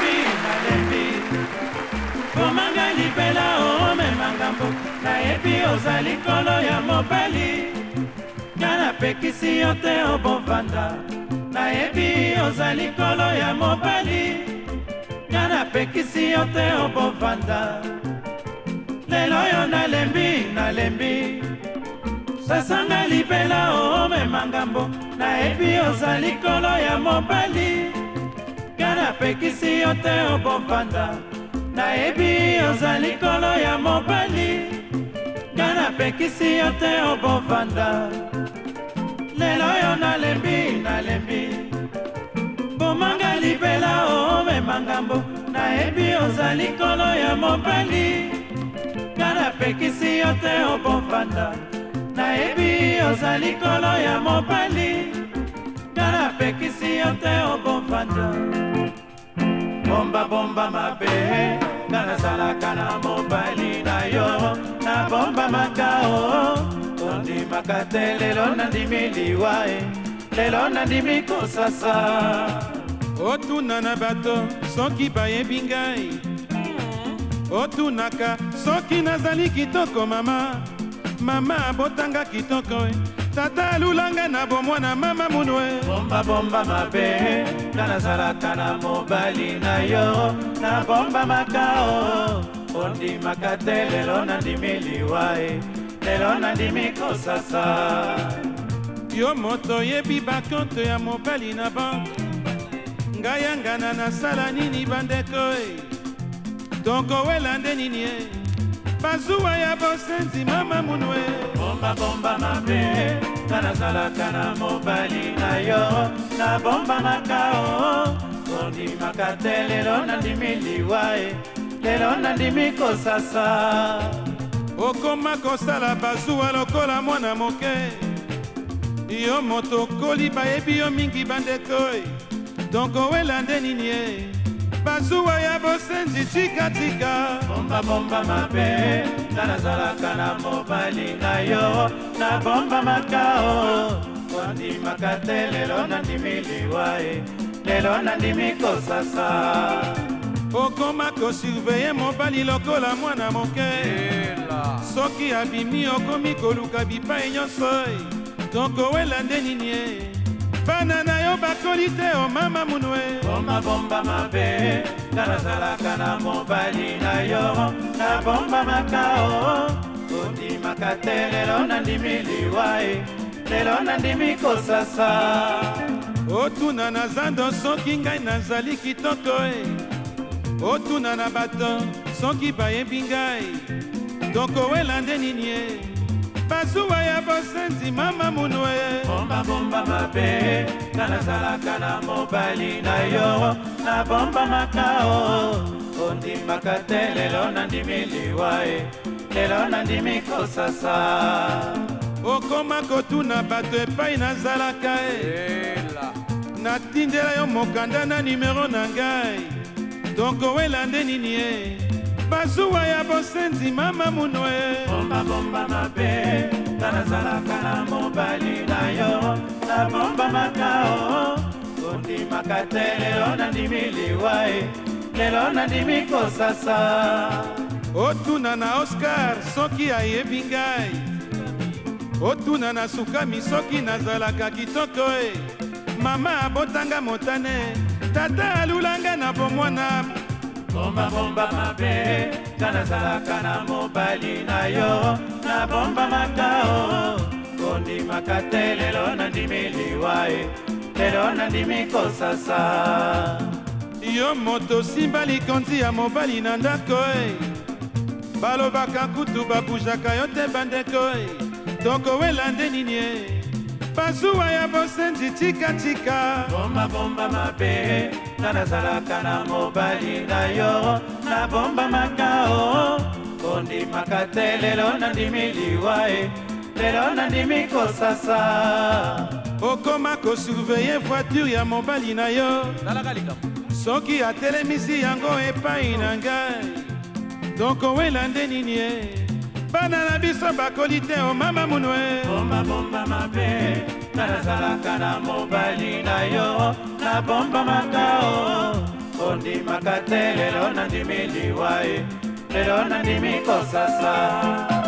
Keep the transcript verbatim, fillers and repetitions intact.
nalembi nalembi komanga libela omema ngambo nayebi ozali kolo ya mobali nga napekisi yo te obovanda nayebi ozali kolo ya mobali nga napekisi yo te obovanda lelo yo nalembi nalembi sasanga libela omema ngambo nayebi ozali kolo ya mobali nga napekisi yo te obovanda nayebi ozali kolo ya mobali nga napekisi yo te obovanda lelo yo nalembi nalembi bomanga libela omema ngambo nayebi ozali kolo ya mobali nga napekisi yo te obovanda nayebi ozali kolo ya mobali nga napekisi yo te obovanda bomba bomba mabe nga nazalaka na mobali na yo na bomba makao ondimaka te lelo nandimi liwa e lelo nandimi kosasa otuna na bato soki bayebi ngai otunaka soki nazali kitoko mama mama abotanga kitoko tata alulanga na bomwana mama munwe bomba bomba mabe nga nazalaka na mobali na yo na bomba makao ondimaka te lelo nandimi liwa e lelo nandimi kosasa yo moto yebi bakonte ya mobali na banke ngai yangana nasala nini bandeko e donko welande nini e bazuwa ya bosenzi mama munwe bomba bomba mabe nga nazalaka na mobali na yo na bomba makao ondimaka te lelo nandimi liwa e lelo nandimi kosasa okoma kosala bazuwa lokola mwana moke yo moto koli bayebi yo mingi bandeko e donko welande nini e bazuwa ya bosenzi tikatika bomba bomba mabe nga nazalaka na mobali na yo na bomba makao ondimaka te lelo nandimi liwa e lelo nandimi kosasa okoma kosurveye mobali lokola mwana moke soki abimi okomi koluka bipai nyonso donko welande nini e bana na yo bakoli te o mama munwe bomba bomba mabe nga nazalaka na mobali na yo na bomba makao ondimaka te lelo nandimi liwa e lelo nandimi kosasa otuna na zando soki ngai nazali kitoko e otuna na bato soki bayebi ngai donko welande nini e bazuwa ya bosenzi mama munwe bomba bomba mabe nga nazalaka na mobali na yo na bomba makao ondimaka te lelo nandimi liwa e lelo nandimi kosasa okoma kotuna bato epai nazalaka e natindela yo mokanda na nimero na ngai donko welande nini e bazuwa ya bosenzi mama munwe bomba bomba mabe nga nazalaka na mobali na yo na bomba makao ondimaka te lelo nandimi liwa e lelo nandimi kosasa otuna na Oscar soki ayebi ngai otuna na Sukami soki nazalaka kitoko e mama abotanga motane tata alulanga na bomwana bomba bomba mabe nga nazalaka na mobali na yo na bomba makao ondimaka te lelo nandimi liwa e lelo nandimi kosasa yo moto simba likonzi ya mobali na ndako e balobaka kutu babujaka yo te bandeko e donko welande nini e bazuwa ya bosenzi tikatika bomba bomba mabe nga nazalaka na mobali na yo na bomba makao ondimaka te lelo nandimi liwa e lelo nandimi kosasa okoma kosurveye voiture ya mobali na yo soki atelemisi yango epai na ngai donko welande nini e bana na biso bakoli te o mama munwe bomba bomba mabe nga nazalaka na mobali na yo na bomba makao ondimaka te lelo nandimi liwa e lelo nandimi kosasa